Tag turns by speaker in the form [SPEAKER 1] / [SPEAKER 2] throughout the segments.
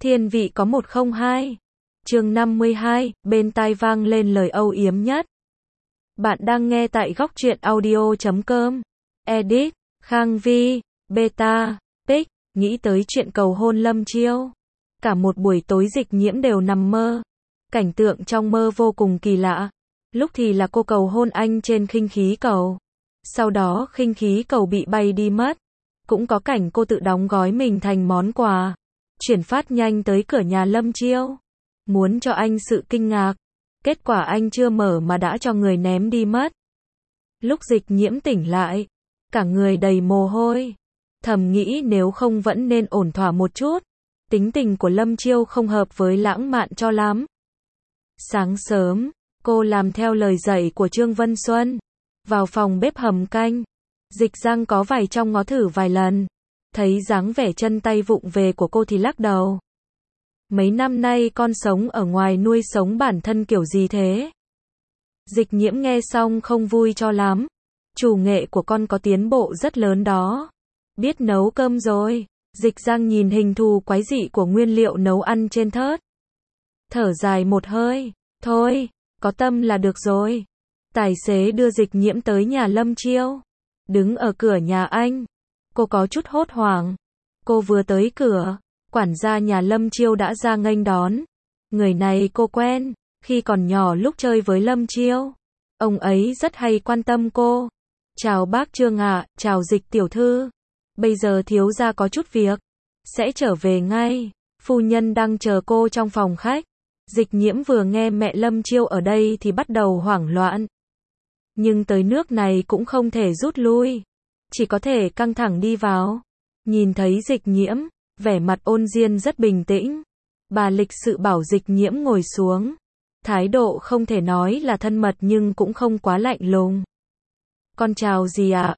[SPEAKER 1] Thiên vị có 102. Chương 52, bên tai vang lên lời âu yếm nhất. Bạn đang nghe tại góc truyện audio.com. Edit, Khang Vi, Beta, Pic, nghĩ tới chuyện cầu hôn Lâm Chiêu. Cả một buổi tối Dịch Nhiễm đều nằm mơ. Cảnh tượng trong mơ vô cùng kỳ lạ. Lúc thì là cô cầu hôn anh trên khinh khí cầu. Sau đó khinh khí cầu bị bay đi mất. Cũng có cảnh cô tự đóng gói mình thành món quà. Chuyển phát nhanh tới cửa nhà Lâm Chiêu. Muốn cho anh sự kinh ngạc. Kết quả anh chưa mở mà đã cho người ném đi mất. Lúc Dịch Nhiễm tỉnh lại, cả người đầy mồ hôi. Thầm nghĩ nếu không vẫn nên ổn thỏa một chút. Tính tình của Lâm Chiêu không hợp với lãng mạn cho lắm. Sáng sớm, cô làm theo lời dạy của Trương Vân Xuân. Vào phòng bếp hầm canh. Dịch Giang có vài trong ngó thử vài lần. Thấy dáng vẻ chân tay vụng về của cô thì lắc đầu. Mấy năm nay con sống ở ngoài nuôi sống bản thân kiểu gì thế? Dịch Nhiễm nghe xong không vui cho lắm. Chủ nghệ của con có tiến bộ rất lớn đó. Biết nấu cơm rồi. Dịch Giang nhìn hình thù quái dị của nguyên liệu nấu ăn trên thớt. Thở dài một hơi. Thôi, có tâm là được rồi. Tài xế đưa Dịch Nhiễm tới nhà Lâm Chiêu. Đứng ở cửa nhà anh. Cô có chút hốt hoảng. Cô vừa tới cửa. Quản gia nhà Lâm Chiêu đã ra nghênh đón. Người này cô quen. Khi còn nhỏ lúc chơi với Lâm Chiêu. Ông ấy rất hay quan tâm cô. Chào bác Trương ạ, chào Dịch tiểu thư. Bây giờ thiếu gia có chút việc. Sẽ trở về ngay. Phu nhân đang chờ cô trong phòng khách. Dịch Nhiễm vừa nghe mẹ Lâm Chiêu ở đây thì bắt đầu hoảng loạn. Nhưng tới nước này cũng không thể rút lui. Chỉ có thể căng thẳng đi vào. Nhìn thấy Dịch Nhiễm, vẻ mặt Ôn Diên rất bình tĩnh. Bà lịch sự bảo Dịch Nhiễm ngồi xuống. Thái độ không thể nói là thân mật nhưng cũng không quá lạnh lùng. Con chào gì ạ?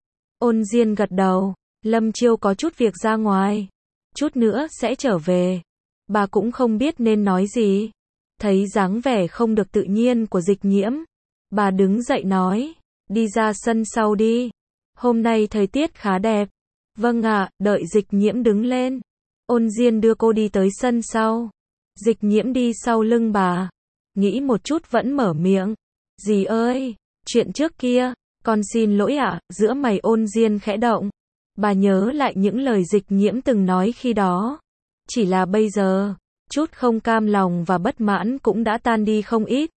[SPEAKER 1] Ôn Diên gật đầu. Lâm Chiêu có chút việc ra ngoài. Chút nữa sẽ trở về. Bà cũng không biết nên nói gì. Thấy dáng vẻ không được tự nhiên của Dịch Nhiễm. Bà đứng dậy nói. Đi ra sân sau đi. Hôm nay thời tiết khá đẹp. Vâng ạ, đợi Dịch Nhiễm đứng lên. Ôn Diên đưa cô đi tới sân sau. Dịch Nhiễm đi sau lưng bà. Nghĩ một chút vẫn mở miệng. Dì ơi, chuyện trước kia, con xin lỗi ạ. Giữa mày Ôn Diên khẽ động. Bà nhớ lại những lời Dịch Nhiễm từng nói khi đó. Chỉ là bây giờ, chút không cam lòng và bất mãn cũng đã tan đi không ít.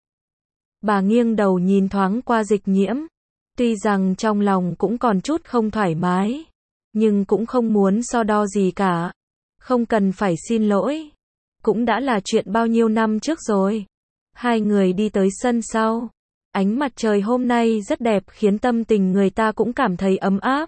[SPEAKER 1] Bà nghiêng đầu nhìn thoáng qua Dịch Nhiễm. Tuy rằng trong lòng cũng còn chút không thoải mái. Nhưng cũng không muốn so đo gì cả. Không cần phải xin lỗi. Cũng đã là chuyện bao nhiêu năm trước rồi. Hai người đi tới sân sau. Ánh mặt trời hôm nay rất đẹp khiến tâm tình người ta cũng cảm thấy ấm áp.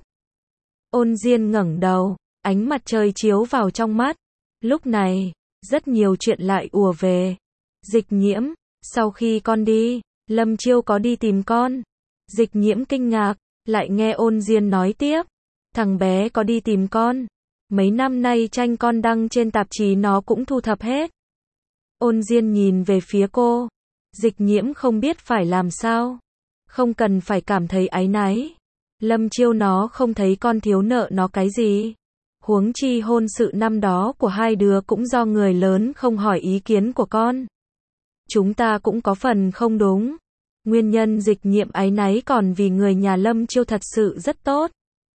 [SPEAKER 1] Ôn Diên ngẩng đầu. Ánh mặt trời chiếu vào trong mắt. Lúc này, rất nhiều chuyện lại ùa về. Dịch Nhiễm, sau khi con đi, Lâm Chiêu có đi tìm con. Dịch Nhiễm kinh ngạc, lại nghe Ôn Diên nói tiếp. Thằng bé có đi tìm con. Mấy năm nay tranh con đăng trên tạp chí nó cũng thu thập hết. Ôn Diên nhìn về phía cô. Dịch Nhiễm không biết phải làm sao. Không cần phải cảm thấy áy náy. Lâm Chiêu nó không thấy con thiếu nợ nó cái gì. Huống chi hôn sự năm đó của hai đứa cũng do người lớn không hỏi ý kiến của con. Chúng ta cũng có phần không đúng. Nguyên nhân Dịch Nhiễm áy náy còn vì người nhà Lâm Chiêu thật sự rất tốt.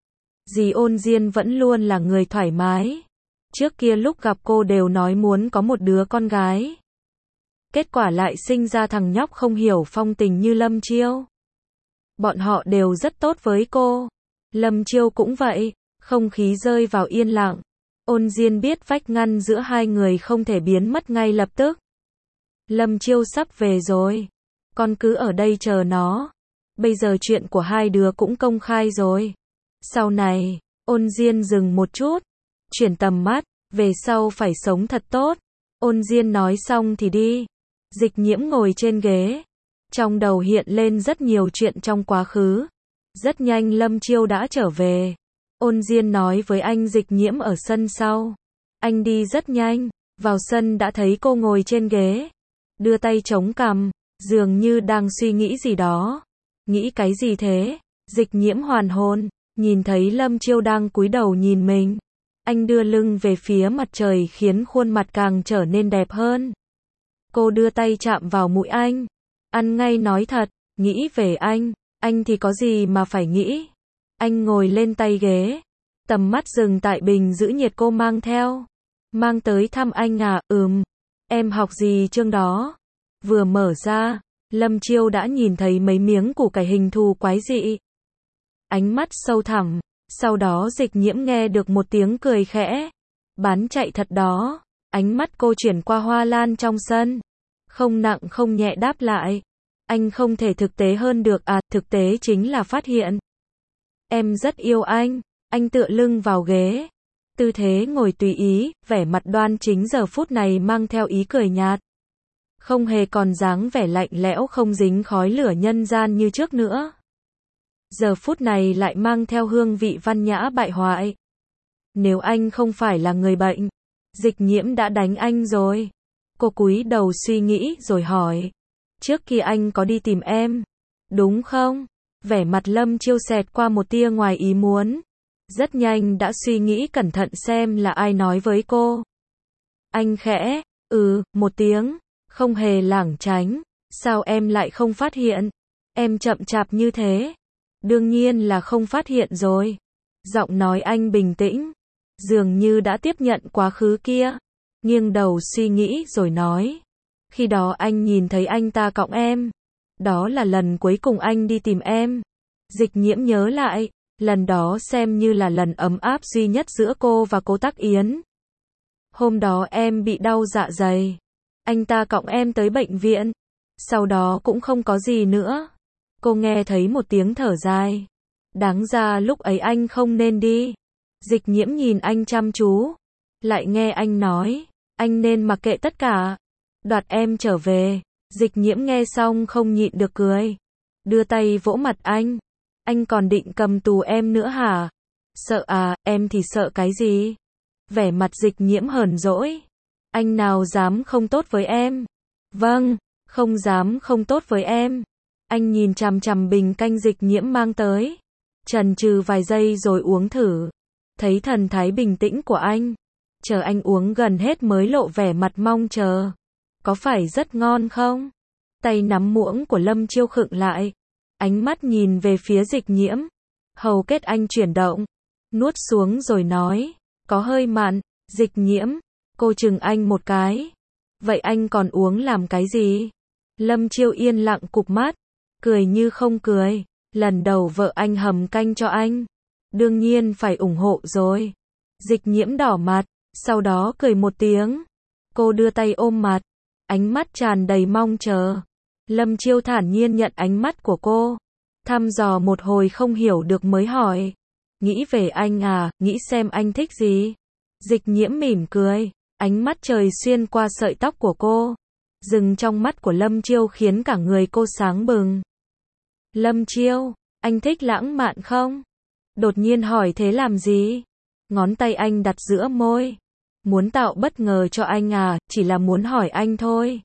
[SPEAKER 1] Dì Ôn Diên vẫn luôn là người thoải mái. Trước kia lúc gặp cô đều nói muốn có một đứa con gái. Kết quả lại sinh ra thằng nhóc không hiểu phong tình như Lâm Chiêu. Bọn họ đều rất tốt với cô. Lâm Chiêu cũng vậy. Không khí rơi vào yên lặng. Ôn Diên biết vách ngăn giữa hai người không thể biến mất ngay lập tức. Lâm Chiêu sắp về rồi. Con cứ ở đây chờ nó. Bây giờ chuyện của hai đứa cũng công khai rồi. Sau này, Ôn Diên dừng một chút. Chuyển tầm mắt, về sau phải sống thật tốt. Ôn Diên nói xong thì đi. Dịch Nhiễm ngồi trên ghế. Trong đầu hiện lên rất nhiều chuyện trong quá khứ. Rất nhanh Lâm Chiêu đã trở về. Ôn Diên nói với anh Dịch Nhiễm ở sân sau. Anh đi rất nhanh. Vào sân đã thấy cô ngồi trên ghế. Đưa tay chống cằm. Dường như đang suy nghĩ gì đó. Nghĩ cái gì thế? Dịch Nhiễm hoàn hồn. Nhìn thấy Lâm Chiêu đang cúi đầu nhìn mình. Anh đưa lưng về phía mặt trời khiến khuôn mặt càng trở nên đẹp hơn. Cô đưa tay chạm vào mũi anh. Ăn ngay nói thật, nghĩ về anh thì có gì mà phải nghĩ. Anh ngồi lên tay ghế. Tầm mắt dừng tại bình giữ nhiệt cô mang theo. Mang tới thăm anh à, em học gì chương đó? Vừa mở ra, Lâm Chiêu đã nhìn thấy mấy miếng củ cải hình thù quái dị. Ánh mắt sâu thẳm, sau đó Dịch Nhiễm nghe được một tiếng cười khẽ. Bán chạy thật đó. Ánh mắt cô chuyển qua hoa lan trong sân. Không nặng không nhẹ đáp lại. Anh không thể thực tế hơn được à, thực tế chính là phát hiện. Em rất yêu anh tựa lưng vào ghế. Tư thế ngồi tùy ý, vẻ mặt đoan chính giờ phút này mang theo ý cười nhạt. Không hề còn dáng vẻ lạnh lẽo không dính khói lửa nhân gian như trước nữa. Giờ phút này lại mang theo hương vị văn nhã bại hoại. Nếu anh không phải là người bệnh, Dịch Nhiễm đã đánh anh rồi. Cô cúi đầu suy nghĩ rồi hỏi. Trước khi anh có đi tìm em, đúng không? Vẻ mặt Lâm Chiêu xẹt qua một tia ngoài ý muốn. Rất nhanh đã suy nghĩ cẩn thận xem là ai nói với cô. Anh khẽ, một tiếng, không hề lảng tránh. Sao em lại không phát hiện? Em chậm chạp như thế. Đương nhiên là không phát hiện rồi. Giọng nói anh bình tĩnh, dường như đã tiếp nhận quá khứ kia. Nghiêng đầu suy nghĩ rồi nói. Khi đó anh nhìn thấy anh ta cõng em. Đó là lần cuối cùng anh đi tìm em. Dịch Nhiễm nhớ lại. Lần đó xem như là lần ấm áp duy nhất giữa cô và Cố Tắc Yến. Hôm đó em bị đau dạ dày. Anh ta cõng em tới bệnh viện. Sau đó cũng không có gì nữa. Cô nghe thấy một tiếng thở dài. Đáng ra lúc ấy anh không nên đi. Dịch Nhiễm nhìn anh chăm chú. Lại nghe anh nói. Anh nên mặc kệ tất cả. Đoạt em trở về. Dịch Nhiễm nghe xong không nhịn được cười. Đưa tay vỗ mặt anh. Anh còn định cầm tù em nữa hả? Sợ à, em thì sợ cái gì? Vẻ mặt Dịch Nhiễm hờn dỗi. Anh nào dám không tốt với em? Vâng, không dám không tốt với em. Anh nhìn chằm chằm bình canh Dịch Nhiễm mang tới. Chần chừ vài giây rồi uống thử. Thấy thần thái bình tĩnh của anh. Chờ anh uống gần hết mới lộ vẻ mặt mong chờ. Có phải rất ngon không? Tay nắm muỗng của Lâm Chiêu khựng lại. Ánh mắt nhìn về phía Dịch Nhiễm. Hầu kết anh chuyển động. Nuốt xuống rồi nói. Có hơi mặn. Dịch Nhiễm. Cô chừng anh một cái. Vậy anh còn uống làm cái gì? Lâm Chiêu yên lặng cụp mắt. Cười như không cười. Lần đầu vợ anh hầm canh cho anh. Đương nhiên phải ủng hộ rồi. Dịch Nhiễm đỏ mặt. Sau đó cười một tiếng. Cô đưa tay ôm mặt. Ánh mắt tràn đầy mong chờ. Lâm Chiêu thản nhiên nhận ánh mắt của cô. Thăm dò một hồi không hiểu được mới hỏi. Nghĩ về anh à, nghĩ xem anh thích gì? Dịch Nhiễm mỉm cười. Ánh mắt trời xuyên qua sợi tóc của cô. Dừng trong mắt của Lâm Chiêu khiến cả người cô sáng bừng. Lâm Chiêu, anh thích lãng mạn không? Đột nhiên hỏi thế làm gì? Ngón tay anh đặt giữa môi. Muốn tạo bất ngờ cho anh à, chỉ là muốn hỏi anh thôi.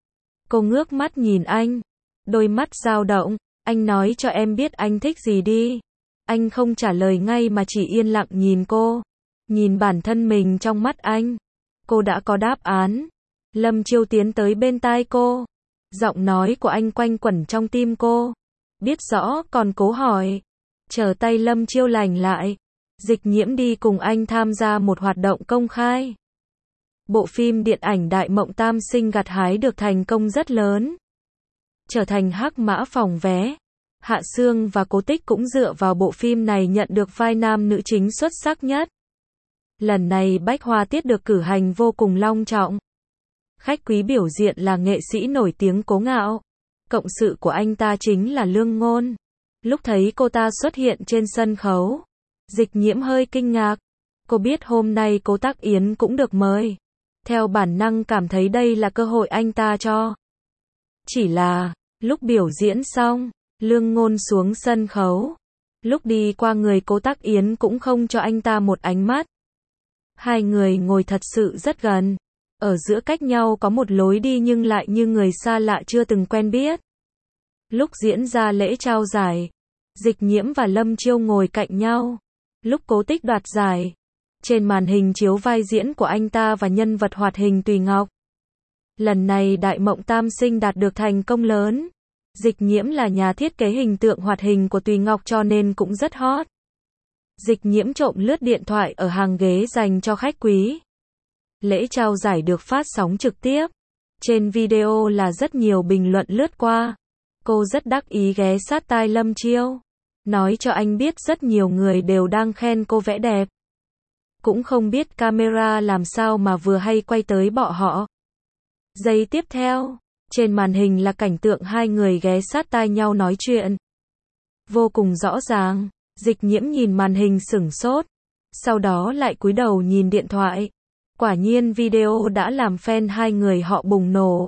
[SPEAKER 1] Cô ngước mắt nhìn anh. Đôi mắt dao động. Anh nói cho em biết anh thích gì đi. Anh không trả lời ngay mà chỉ yên lặng nhìn cô. Nhìn bản thân mình trong mắt anh. Cô đã có đáp án. Lâm Chiêu tiến tới bên tai cô. Giọng nói của anh quanh quẩn trong tim cô. Biết rõ còn cố hỏi. Chờ tay Lâm Chiêu lành lại. Dịch Nhiễm đi cùng anh tham gia một hoạt động công khai. Bộ phim điện ảnh Đại Mộng Tam Sinh gặt hái được thành công rất lớn. Trở thành hắc mã phòng vé. Hạ Sương và Cố Tích cũng dựa vào bộ phim này nhận được vai nam nữ chính xuất sắc nhất. Lần này Bách Hoa Tiết được cử hành vô cùng long trọng. Khách quý biểu diễn là nghệ sĩ nổi tiếng Cố Ngạo. Cộng sự của anh ta chính là Lương Ngôn. Lúc thấy cô ta xuất hiện trên sân khấu, Dịch Nhiễm hơi kinh ngạc. Cô biết hôm nay Cố Tắc Yến cũng được mời. Theo bản năng cảm thấy đây là cơ hội anh ta cho. Chỉ là, lúc biểu diễn xong, Lương Ngôn xuống sân khấu. Lúc đi qua người Cố Tắc Yến cũng không cho anh ta một ánh mắt. Hai người ngồi thật sự rất gần. Ở giữa cách nhau có một lối đi nhưng lại như người xa lạ chưa từng quen biết. Lúc diễn ra lễ trao giải, Dịch Nhiễm và Lâm Chiêu ngồi cạnh nhau. Lúc Cố Tích đoạt giải, Trên màn hình chiếu vai diễn của anh ta và nhân vật hoạt hình Tùy Ngọc. Lần này Đại Mộng Tam Sinh đạt được thành công lớn. Dịch Nhiễm là nhà thiết kế hình tượng hoạt hình của Tùy Ngọc cho nên cũng rất hot. Dịch Nhiễm trộm lướt điện thoại ở hàng ghế dành cho khách quý. Lễ trao giải được phát sóng trực tiếp. Trên video là rất nhiều bình luận lướt qua. Cô rất đắc ý ghé sát tai Lâm Chiêu. Nói cho anh biết rất nhiều người đều đang khen cô vẽ đẹp. Cũng không biết camera làm sao mà vừa hay quay tới bọ họ. Giây tiếp theo, trên màn hình là cảnh tượng hai người ghé sát tai nhau nói chuyện. Vô cùng rõ ràng, Dịch Nhiễm nhìn màn hình sửng sốt. Sau đó lại cúi đầu nhìn điện thoại. Quả nhiên video đã làm fan hai người họ bùng nổ.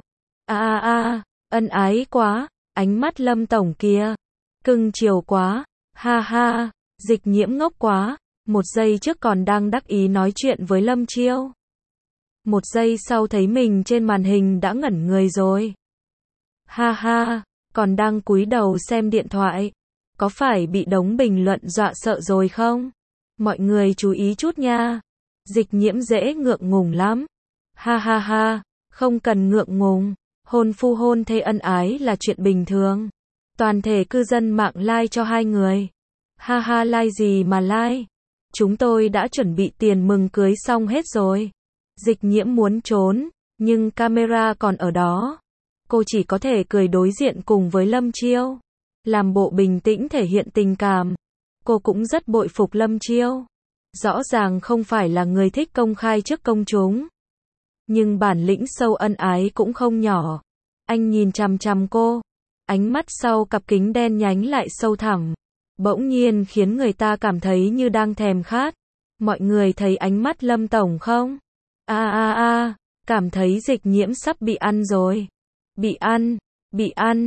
[SPEAKER 1] Ân ái quá, ánh mắt Lâm tổng kia. Cưng chiều quá, ha ha, Dịch Nhiễm ngốc quá. Một giây trước còn đang đắc ý nói chuyện với Lâm Chiêu. Một giây sau thấy mình trên màn hình đã ngẩn người rồi. Ha ha, còn đang cúi đầu xem điện thoại. Có phải bị đống bình luận dọa sợ rồi không? Mọi người chú ý chút nha. Dịch Nhiễm dễ ngượng ngùng lắm. Ha ha ha, không cần ngượng ngùng. Hôn phu hôn thê ân ái là chuyện bình thường. Toàn thể cư dân mạng like cho hai người. Ha ha, like gì mà like? Chúng tôi đã chuẩn bị tiền mừng cưới xong hết rồi. Dịch Nhiễm muốn trốn, nhưng camera còn ở đó. Cô chỉ có thể cười đối diện cùng với Lâm Chiêu. Làm bộ bình tĩnh thể hiện tình cảm. Cô cũng rất bội phục Lâm Chiêu. Rõ ràng không phải là người thích công khai trước công chúng. Nhưng bản lĩnh sâu ân ái cũng không nhỏ. Anh nhìn chằm chằm cô. Ánh mắt sau cặp kính đen nhánh lại sâu thẳm. Bỗng nhiên khiến người ta cảm thấy như đang thèm khát. Mọi người thấy ánh mắt Lâm tổng không? Cảm thấy Dịch Nhiễm sắp bị ăn rồi. Bị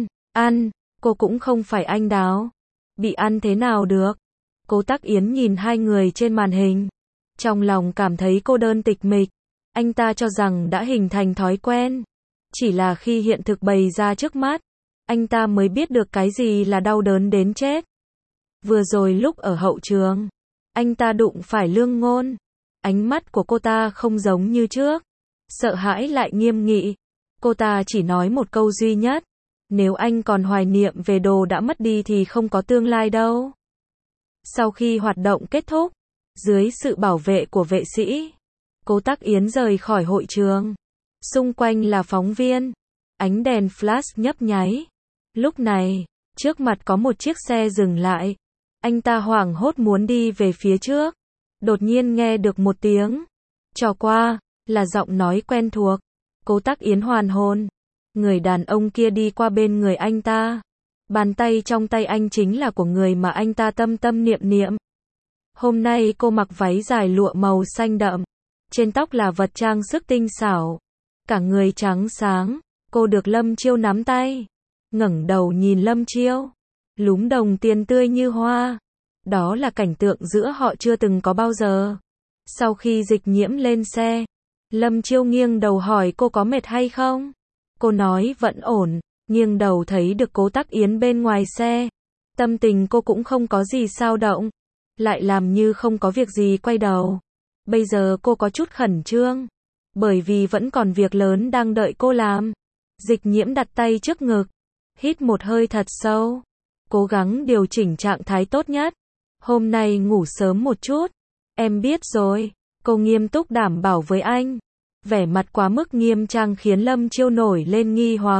[SPEAKER 1] ăn, cô cũng không phải anh Đào. Bị ăn thế nào được? Cố Tắc Yến nhìn hai người trên màn hình. Trong lòng cảm thấy cô đơn tịch mịch. Anh ta cho rằng đã hình thành thói quen. Chỉ là khi hiện thực bày ra trước mắt, anh ta mới biết được cái gì là đau đớn đến chết. Vừa rồi lúc ở hậu trường, anh ta đụng phải Lương Ngôn. Ánh mắt của cô ta không giống như trước. Sợ hãi lại nghiêm nghị. Cô ta chỉ nói một câu duy nhất. Nếu anh còn hoài niệm về đồ đã mất đi thì không có tương lai đâu. Sau khi hoạt động kết thúc, dưới sự bảo vệ của vệ sĩ, Cố Tắc Yến rời khỏi hội trường. Xung quanh là phóng viên. Ánh đèn flash nhấp nháy. Lúc này, trước mặt có một chiếc xe dừng lại. Anh ta hoảng hốt muốn đi về phía trước. Đột nhiên nghe được một tiếng "Trò qua", là giọng nói quen thuộc. Cố Tắc Yến hoàn hồn. Người đàn ông kia đi qua bên người anh ta. Bàn tay trong tay anh chính là của người mà anh ta tâm tâm niệm niệm. Hôm nay cô mặc váy dài lụa màu xanh đậm. Trên tóc là vật trang sức tinh xảo. Cả người trắng sáng. Cô được Lâm Chiêu nắm tay. Ngẩng đầu nhìn Lâm Chiêu. Lúm đồng tiền tươi như hoa. Đó là cảnh tượng giữa họ chưa từng có bao giờ. Sau khi Dịch Nhiễm lên xe, Lâm Chiêu nghiêng đầu hỏi cô có mệt hay không. Cô nói vẫn ổn, nghiêng đầu thấy được Cố Tắc Yến bên ngoài xe. Tâm tình cô cũng không có gì xao động. Lại làm như không có việc gì quay đầu. Bây giờ cô có chút khẩn trương. Bởi vì vẫn còn việc lớn đang đợi cô làm. Dịch Nhiễm đặt tay trước ngực. Hít một hơi thật sâu. Cố gắng điều chỉnh trạng thái tốt nhất. Hôm nay ngủ sớm một chút. Em biết rồi. Cô nghiêm túc đảm bảo với anh. Vẻ mặt quá mức nghiêm trang khiến Lâm Chiêu nổi lên nghi hoặc.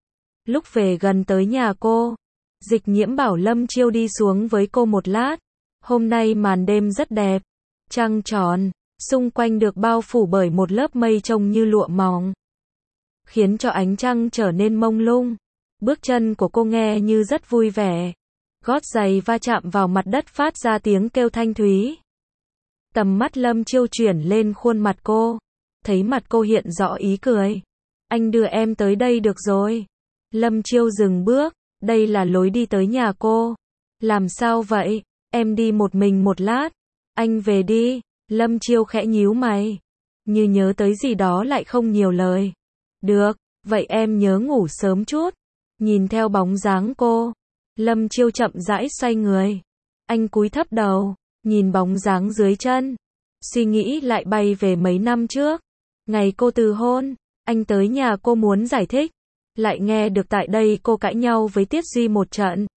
[SPEAKER 1] Lúc về gần tới nhà cô, Dịch Nhiễm bảo Lâm Chiêu đi xuống với cô một lát. Hôm nay màn đêm rất đẹp. Trăng tròn, xung quanh được bao phủ bởi một lớp mây trông như lụa mỏng, khiến cho ánh trăng trở nên mông lung. Bước chân của cô nghe như rất vui vẻ. Gót giày va chạm vào mặt đất phát ra tiếng kêu thanh thúy. Tầm mắt Lâm Chiêu chuyển lên khuôn mặt cô. Thấy mặt cô hiện rõ ý cười. Anh đưa em tới đây được rồi. Lâm Chiêu dừng bước. Đây là lối đi tới nhà cô. Làm sao vậy? Em đi một mình một lát. Anh về đi. Lâm Chiêu khẽ nhíu mày. Như nhớ tới gì đó lại không nhiều lời. Được, vậy em nhớ ngủ sớm chút. Nhìn theo bóng dáng cô, Lâm Chiêu chậm rãi xoay người. Anh cúi thấp đầu, nhìn bóng dáng dưới chân. suy nghĩ lại bay về mấy năm trước. Ngày cô từ hôn, anh tới nhà cô muốn giải thích. Lại nghe được tại đây cô cãi nhau với Tiết Duy một trận.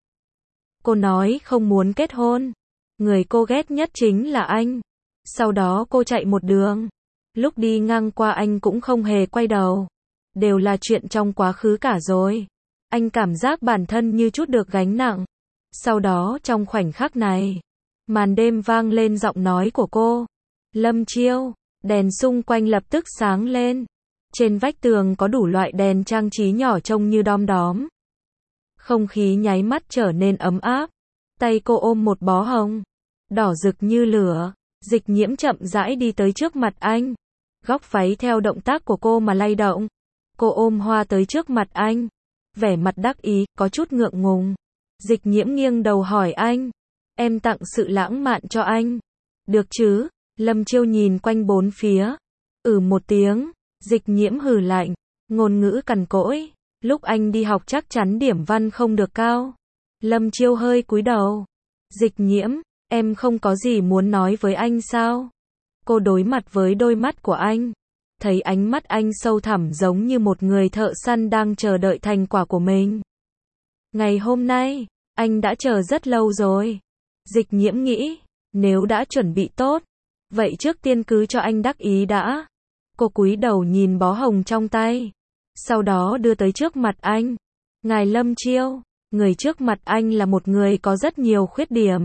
[SPEAKER 1] Cô nói không muốn kết hôn. Người cô ghét nhất chính là anh. Sau đó cô chạy một đường. Lúc đi ngang qua anh cũng không hề quay đầu. Đều là chuyện trong quá khứ cả rồi. Anh cảm giác bản thân như chút được gánh nặng. Sau đó trong khoảnh khắc này, màn đêm vang lên giọng nói của cô. Lâm Chiêu, đèn xung quanh lập tức sáng lên. Trên vách tường có đủ loại đèn trang trí nhỏ trông như đom đóm. Không khí nháy mắt trở nên ấm áp. Tay cô ôm một bó hồng, đỏ rực như lửa. Dịch Nhiễm chậm rãi đi tới trước mặt anh. Góc váy theo động tác của cô mà lay động. Cô ôm hoa tới trước mặt anh. Vẻ mặt đắc ý, có chút ngượng ngùng. Dịch Nhiễm nghiêng đầu hỏi anh. Em tặng sự lãng mạn cho anh. Được chứ? Lâm Chiêu nhìn quanh bốn phía. Một tiếng. Dịch Nhiễm hừ lạnh. Ngôn ngữ cằn cỗi. Lúc anh đi học chắc chắn điểm văn không được cao. Lâm Chiêu hơi cúi đầu. Dịch Nhiễm, em không có gì muốn nói với anh sao? Cô đối mặt với đôi mắt của anh. Thấy ánh mắt anh sâu thẳm giống như một người thợ săn đang chờ đợi thành quả của mình. Ngày hôm nay, anh đã chờ rất lâu rồi. Dịch Nhiễm nghĩ, nếu đã chuẩn bị tốt, vậy trước tiên cứ cho anh đắc ý đã. Cô cúi đầu nhìn bó hồng trong tay. Sau đó đưa tới trước mặt anh. Ngài Lâm Chiêu, người trước mặt anh là một người có rất nhiều khuyết điểm.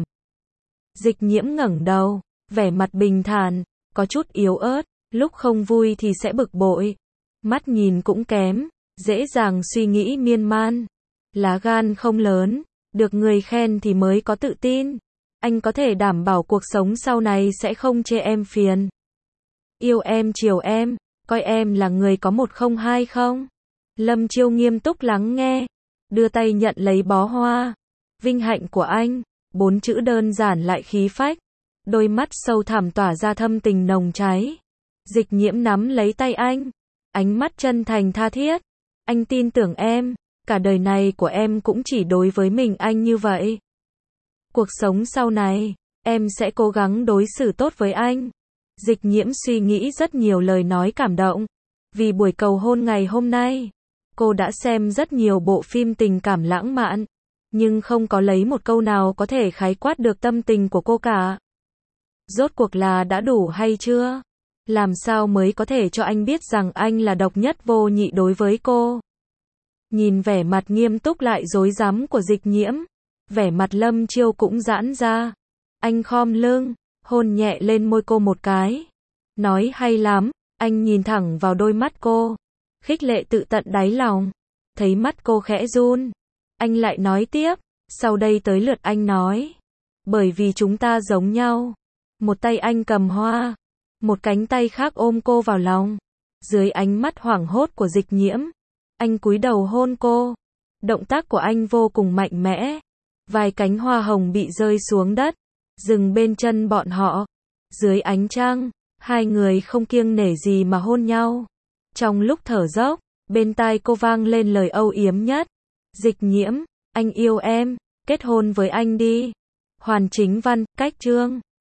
[SPEAKER 1] Dịch Nhiễm ngẩng đầu, vẻ mặt bình thản, có chút yếu ớt, lúc không vui thì sẽ bực bội. Mắt nhìn cũng kém, dễ dàng suy nghĩ miên man. Lá gan không lớn, được người khen thì mới có tự tin. Anh có thể đảm bảo cuộc sống sau này sẽ không chê em phiền. Yêu em chiều em, coi em là người có một không hai không? Lâm Chiêu nghiêm túc lắng nghe, đưa tay nhận lấy bó hoa. Vinh hạnh của anh, 4 chữ đơn giản lại khí phách. Đôi mắt sâu thẳm tỏa ra thâm tình nồng cháy. Dịch Nhiễm nắm lấy tay anh, ánh mắt chân thành tha thiết. Anh tin tưởng em, cả đời này của em cũng chỉ đối với mình anh như vậy. Cuộc sống sau này, em sẽ cố gắng đối xử tốt với anh. Dịch Nhiễm suy nghĩ rất nhiều lời nói cảm động. Vì buổi cầu hôn ngày hôm nay, cô đã xem rất nhiều bộ phim tình cảm lãng mạn, nhưng không có lấy một câu nào có thể khái quát được tâm tình của cô cả. Rốt cuộc là đã đủ hay chưa? Làm sao mới có thể cho anh biết rằng anh là độc nhất vô nhị đối với cô? Nhìn vẻ mặt nghiêm túc lại rối rắm của Dịch Nhiễm, vẻ mặt Lâm Chiêu cũng giãn ra. Anh khom lưng, hôn nhẹ lên môi cô một cái. Nói hay lắm, anh nhìn thẳng vào đôi mắt cô, khích lệ tự tận đáy lòng. Thấy mắt cô khẽ run, anh lại nói tiếp, sau đây tới lượt anh nói. Bởi vì chúng ta giống nhau. Một tay anh cầm hoa, một cánh tay khác ôm cô vào lòng. Dưới ánh mắt hoảng hốt của Dịch Nhiễm, anh cúi đầu hôn cô. Động tác của anh vô cùng mạnh mẽ. Vài cánh hoa hồng bị rơi xuống đất, dừng bên chân bọn họ. Dưới ánh trăng, hai người không kiêng nể gì mà hôn nhau. Trong lúc thở dốc, bên tai cô vang lên lời âu yếm nhất. Dịch Nhiễm, anh yêu em, kết hôn với anh đi. Hoàn Chính Văn, cách chương